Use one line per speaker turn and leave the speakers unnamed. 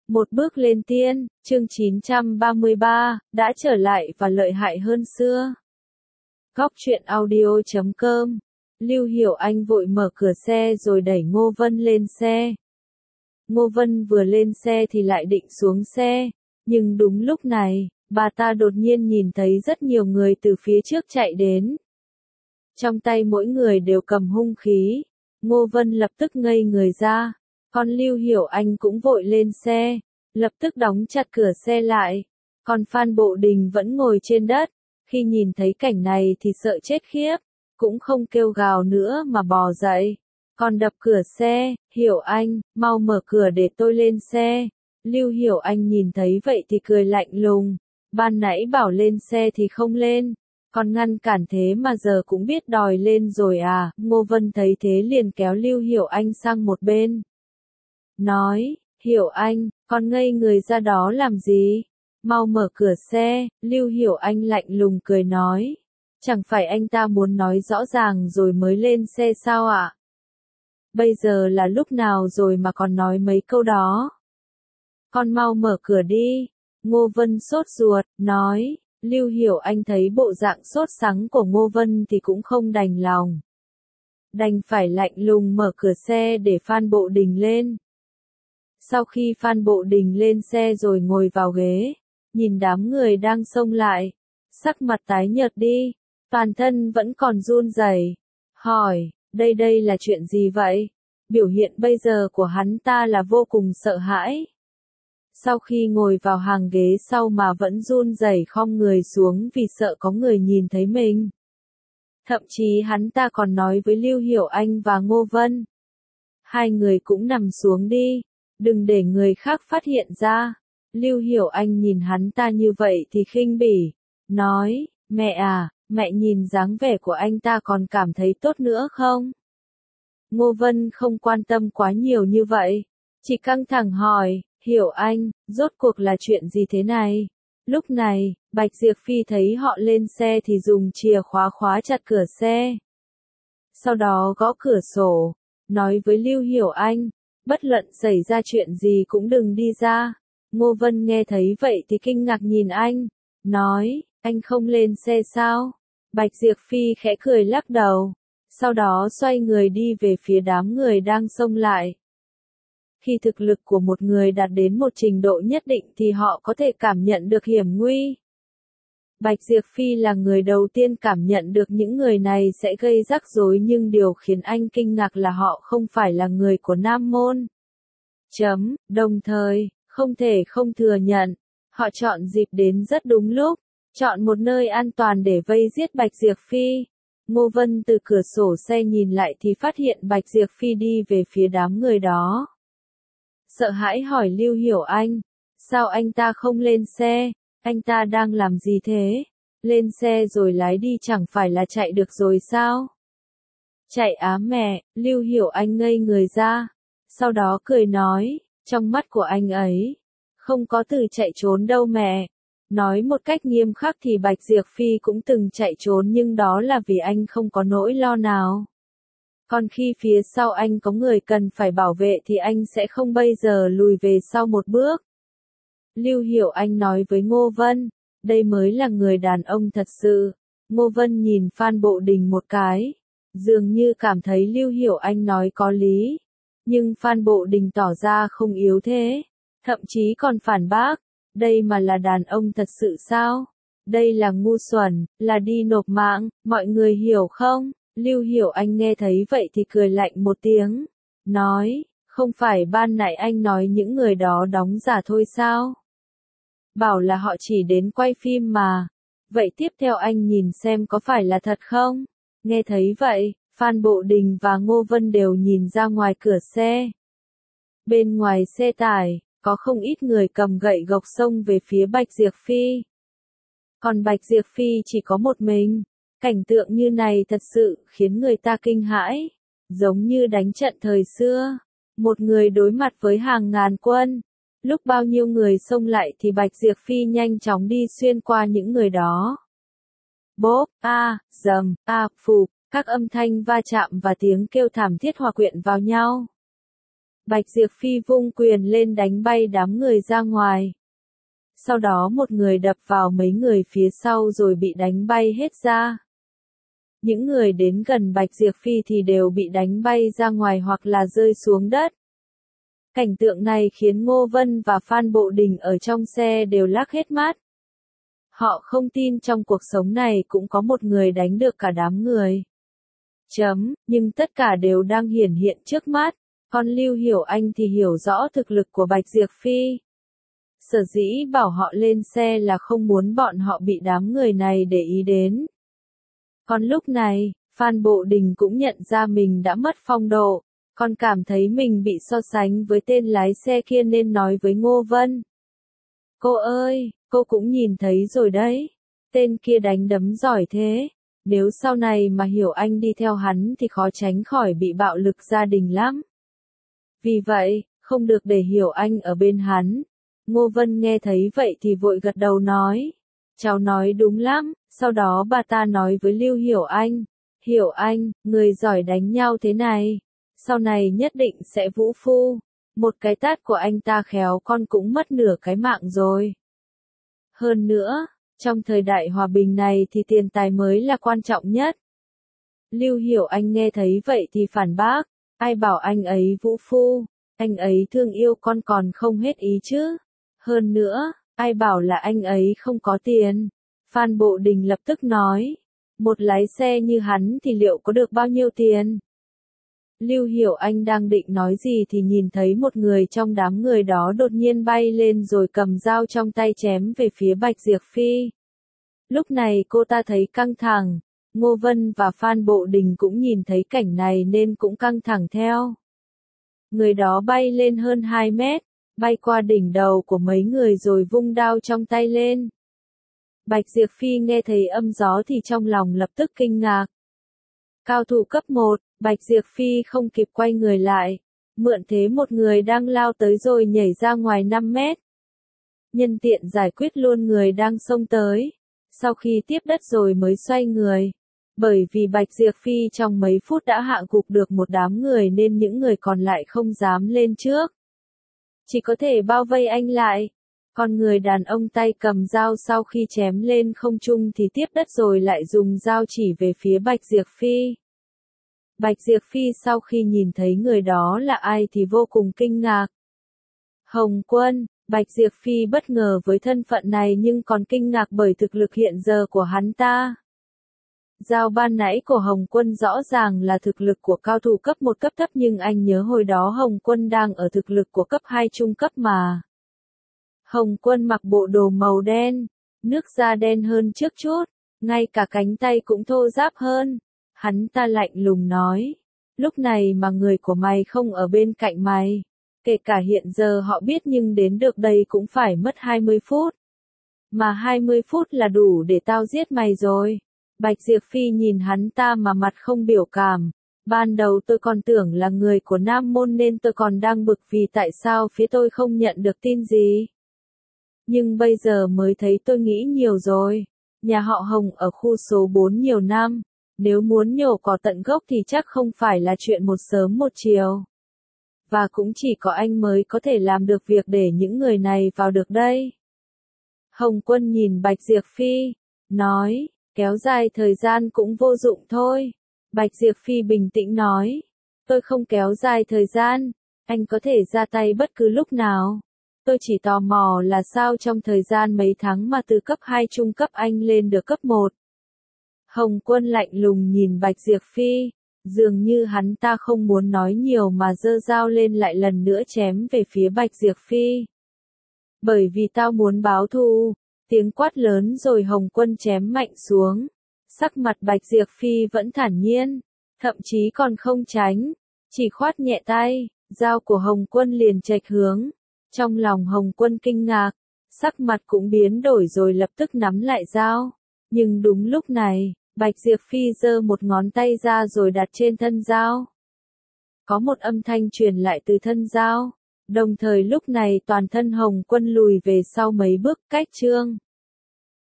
Một bước lên tiên, chương 933, đã trở lại và lợi hại hơn xưa. Góc truyện audio.com. Lưu Hiểu Anh vội mở cửa xe rồi đẩy Ngô Vân lên xe. Ngô Vân vừa lên xe thì lại định xuống xe, nhưng đúng lúc này, bà ta đột nhiên nhìn thấy rất nhiều người từ phía trước chạy đến. Trong tay mỗi người đều cầm hung khí, Ngô Vân lập tức ngây người ra. Còn Lưu Hiểu Anh cũng vội lên xe, lập tức đóng chặt cửa xe lại. Còn Phan Bộ Đình vẫn ngồi trên đất, khi nhìn thấy cảnh này thì sợ chết khiếp, cũng không kêu gào nữa mà bò dậy. Còn đập cửa xe, Hiểu Anh, mau mở cửa để tôi lên xe. Lưu Hiểu Anh nhìn thấy vậy thì cười lạnh lùng, ban nãy bảo lên xe thì không lên, còn ngăn cản thế mà giờ cũng biết đòi lên rồi à. Ngô Vân thấy thế liền kéo Lưu Hiểu Anh sang một bên. Nói, Hiểu Anh, con ngây người ra đó làm gì? Mau mở cửa xe. Lưu Hiểu Anh lạnh lùng cười nói. Chẳng phải anh ta muốn nói rõ ràng rồi mới lên xe sao ạ? Bây giờ là lúc nào rồi mà còn nói mấy câu đó? Con mau mở cửa đi. Ngô Vân sốt ruột, nói. Lưu Hiểu Anh thấy bộ dạng sốt sắng của Ngô Vân thì cũng không đành lòng. Đành phải lạnh lùng mở cửa xe để Phan Bộ Đình lên. Sau khi Phan Bộ Đình lên xe rồi ngồi vào ghế, nhìn đám người đang xông lại, sắc mặt tái nhợt đi, toàn thân vẫn còn run rẩy, hỏi, đây là chuyện gì vậy? Biểu hiện bây giờ của hắn ta là vô cùng sợ hãi. Sau khi ngồi vào hàng ghế sau mà vẫn run rẩy khom người xuống vì sợ có người nhìn thấy mình. Thậm chí hắn ta còn nói với Lưu Hiểu Anh và Ngô Vân. Hai người cũng nằm xuống đi. Đừng để người khác phát hiện ra. Lưu Hiểu Anh nhìn hắn ta như vậy thì khinh bỉ, nói, mẹ à, mẹ nhìn dáng vẻ của anh ta còn cảm thấy tốt nữa không? Ngô Vân không quan tâm quá nhiều như vậy, chỉ căng thẳng hỏi, Hiểu Anh, rốt cuộc là chuyện gì thế này? Lúc này, Bạch Diệp Phi thấy họ lên xe thì dùng chìa khóa khóa chặt cửa xe. Sau đó gõ cửa sổ, nói với Lưu Hiểu Anh, bất luận xảy ra chuyện gì cũng đừng đi ra. Ngô Vân nghe thấy vậy thì kinh ngạc nhìn anh, nói, anh không lên xe sao? Bạch Diệp Phi khẽ cười lắc đầu, sau đó xoay người đi về phía đám người đang xông lại. Khi thực lực của một người đạt đến một trình độ nhất định thì họ có thể cảm nhận được hiểm nguy. Bạch Diệp Phi là người đầu tiên cảm nhận được những người này sẽ gây rắc rối, nhưng điều khiến anh kinh ngạc là họ không phải là người của Nam Môn. Đồng thời, không thể không thừa nhận, họ chọn dịp đến rất đúng lúc, chọn một nơi an toàn để vây giết Bạch Diệp Phi. Ngô Vân từ cửa sổ xe nhìn lại thì phát hiện Bạch Diệp Phi đi về phía đám người đó. Sợ hãi hỏi Lưu Hiểu Anh, sao anh ta không lên xe? Anh ta đang làm gì thế? Lên xe rồi lái đi chẳng phải là chạy được rồi sao? Chạy á mẹ, Lưu Hiểu Anh ngây người ra. Sau đó cười nói, trong mắt của anh ấy, không có từ chạy trốn đâu mẹ. Nói một cách nghiêm khắc thì Bạch Diệp Phi cũng từng chạy trốn, nhưng đó là vì anh không có nỗi lo nào. Còn khi phía sau anh có người cần phải bảo vệ thì anh sẽ không bao giờ lùi về sau một bước. Lưu Hiểu Anh nói với Ngô Vân, đây mới là người đàn ông thật sự. Ngô Vân nhìn Phan Bộ Đình một cái, dường như cảm thấy Lưu Hiểu Anh nói có lý. Nhưng Phan Bộ Đình tỏ ra không yếu thế, thậm chí còn phản bác, đây mà là đàn ông thật sự sao? Đây là ngu xuẩn, là đi nộp mạng, mọi người hiểu không? Lưu Hiểu Anh nghe thấy vậy thì cười lạnh một tiếng, nói, không phải ban nãy anh nói những người đó đóng giả thôi sao? Bảo là họ chỉ đến quay phim mà. Vậy tiếp theo anh nhìn xem có phải là thật không? Nghe thấy vậy, Phan Bộ Đình và Ngô Vân đều nhìn ra ngoài cửa xe. Bên ngoài xe tải, có không ít người cầm gậy gộc xông về phía Bạch Diệp Phi. Còn Bạch Diệp Phi chỉ có một mình. Cảnh tượng như này thật sự khiến người ta kinh hãi, giống như đánh trận thời xưa. Một người đối mặt với hàng ngàn quân. Lúc bao nhiêu người xông lại thì Bạch Diệp Phi nhanh chóng đi xuyên qua những người đó. Bốp, dầm, phụp, các âm thanh va chạm và tiếng kêu thảm thiết hòa quyện vào nhau. Bạch Diệp Phi vung quyền lên đánh bay đám người ra ngoài. Sau đó một người đập vào mấy người phía sau rồi bị đánh bay hết ra. Những người đến gần Bạch Diệp Phi thì đều bị đánh bay ra ngoài hoặc là rơi xuống đất. Cảnh tượng này khiến Ngô Vân và Phan Bộ Đình ở trong xe đều lắc hết mắt. Họ không tin trong cuộc sống này cũng có một người đánh được cả đám người. Nhưng tất cả đều đang hiển hiện trước mắt. Còn Lưu Hiểu Anh thì hiểu rõ thực lực của Bạch Diệp Phi. Sở dĩ bảo họ lên xe là không muốn bọn họ bị đám người này để ý đến. Còn lúc này, Phan Bộ Đình cũng nhận ra mình đã mất phong độ, còn cảm thấy mình bị so sánh với tên lái xe kia nên nói với Ngô Vân. Cô ơi, cô cũng nhìn thấy rồi đấy, tên kia đánh đấm giỏi thế, nếu sau này mà Hiểu Anh đi theo hắn thì khó tránh khỏi bị bạo lực gia đình lắm. Vì vậy, không được để Hiểu Anh ở bên hắn. Ngô Vân nghe thấy vậy thì vội gật đầu nói. Cháu nói đúng lắm, sau đó bà ta nói với Lưu Hiểu Anh. Hiểu Anh, người giỏi đánh nhau thế này, sau này nhất định sẽ vũ phu. Một cái tát của anh ta khéo con cũng mất nửa cái mạng rồi. Hơn nữa, trong thời đại hòa bình này thì tiền tài mới là quan trọng nhất. Lưu Hiểu Anh nghe thấy vậy thì phản bác. Ai bảo anh ấy vũ phu, anh ấy thương yêu con còn không hết ý chứ. Hơn nữa, ai bảo là anh ấy không có tiền. Phan Bộ Đình lập tức nói, một lái xe như hắn thì liệu có được bao nhiêu tiền? Lưu Hiểu Anh đang định nói gì thì nhìn thấy một người trong đám người đó đột nhiên bay lên rồi cầm dao trong tay chém về phía Bạch Diệp Phi. Lúc này cô ta thấy căng thẳng. Ngô Vân và Phan Bộ Đình cũng nhìn thấy cảnh này nên cũng căng thẳng theo. Người đó bay lên hơn 2 mét, bay qua đỉnh đầu của mấy người rồi vung đao trong tay lên. Bạch Diệp Phi nghe thấy âm gió thì trong lòng lập tức kinh ngạc. Cao thủ cấp 1, Bạch Diệp Phi không kịp quay người lại, mượn thế một người đang lao tới rồi nhảy ra ngoài 5 mét. Nhân tiện giải quyết luôn người đang xông tới, sau khi tiếp đất rồi mới xoay người. Bởi vì Bạch Diệp Phi trong mấy phút đã hạ gục được một đám người nên những người còn lại không dám lên trước. Chỉ có thể bao vây anh lại. Còn người đàn ông tay cầm dao sau khi chém lên không trung thì tiếp đất rồi lại dùng dao chỉ về phía Bạch Diệp Phi. Bạch Diệp Phi sau khi nhìn thấy người đó là ai thì vô cùng kinh ngạc. Hồng Quân, Bạch Diệp Phi bất ngờ với thân phận này nhưng còn kinh ngạc bởi thực lực hiện giờ của hắn ta. Dao ban nãy của Hồng Quân rõ ràng là thực lực của cao thủ cấp 1 cấp thấp nhưng anh nhớ hồi đó Hồng Quân đang ở thực lực của cấp 2 trung cấp mà. Hồng Quân mặc bộ đồ màu đen, nước da đen hơn trước chút, ngay cả cánh tay cũng thô ráp hơn. Hắn ta lạnh lùng nói, lúc này mà người của mày không ở bên cạnh mày, kể cả hiện giờ họ biết nhưng đến được đây cũng phải mất 20 phút. Mà 20 phút là đủ để tao giết mày rồi. Bạch Diệp Phi nhìn hắn ta mà mặt không biểu cảm. Ban đầu tôi còn tưởng là người của Nam Môn nên tôi còn đang bực vì tại sao phía tôi không nhận được tin gì. Nhưng bây giờ mới thấy tôi nghĩ nhiều rồi. Nhà họ Hồng ở khu số 4 nhiều năm. Nếu muốn nhổ cỏ tận gốc thì chắc không phải là chuyện một sớm một chiều. Và cũng chỉ có anh mới có thể làm được việc để những người này vào được đây. Hồng Quân nhìn Bạch Diệp Phi, nói, kéo dài thời gian cũng vô dụng thôi. Bạch Diệp Phi bình tĩnh nói, tôi không kéo dài thời gian, anh có thể ra tay bất cứ lúc nào. Tôi chỉ tò mò là sao trong thời gian mấy tháng mà từ cấp 2 trung cấp anh lên được cấp 1. Hồng Quân lạnh lùng nhìn Bạch Diệp Phi, dường như hắn ta không muốn nói nhiều mà giơ dao lên lại lần nữa chém về phía Bạch Diệp Phi. Bởi vì tao muốn báo thù, tiếng quát lớn rồi Hồng Quân chém mạnh xuống. Sắc mặt Bạch Diệp Phi vẫn thản nhiên, thậm chí còn không tránh, chỉ khoát nhẹ tay, dao của Hồng Quân liền chệch hướng. Trong lòng Hồng Quân kinh ngạc, sắc mặt cũng biến đổi rồi lập tức nắm lại dao. Nhưng đúng lúc này, Bạch Diệp Phi giơ một ngón tay ra rồi đặt trên thân dao. Có một âm thanh truyền lại từ thân dao. Đồng thời lúc này toàn thân Hồng Quân lùi về sau mấy bước cách Trương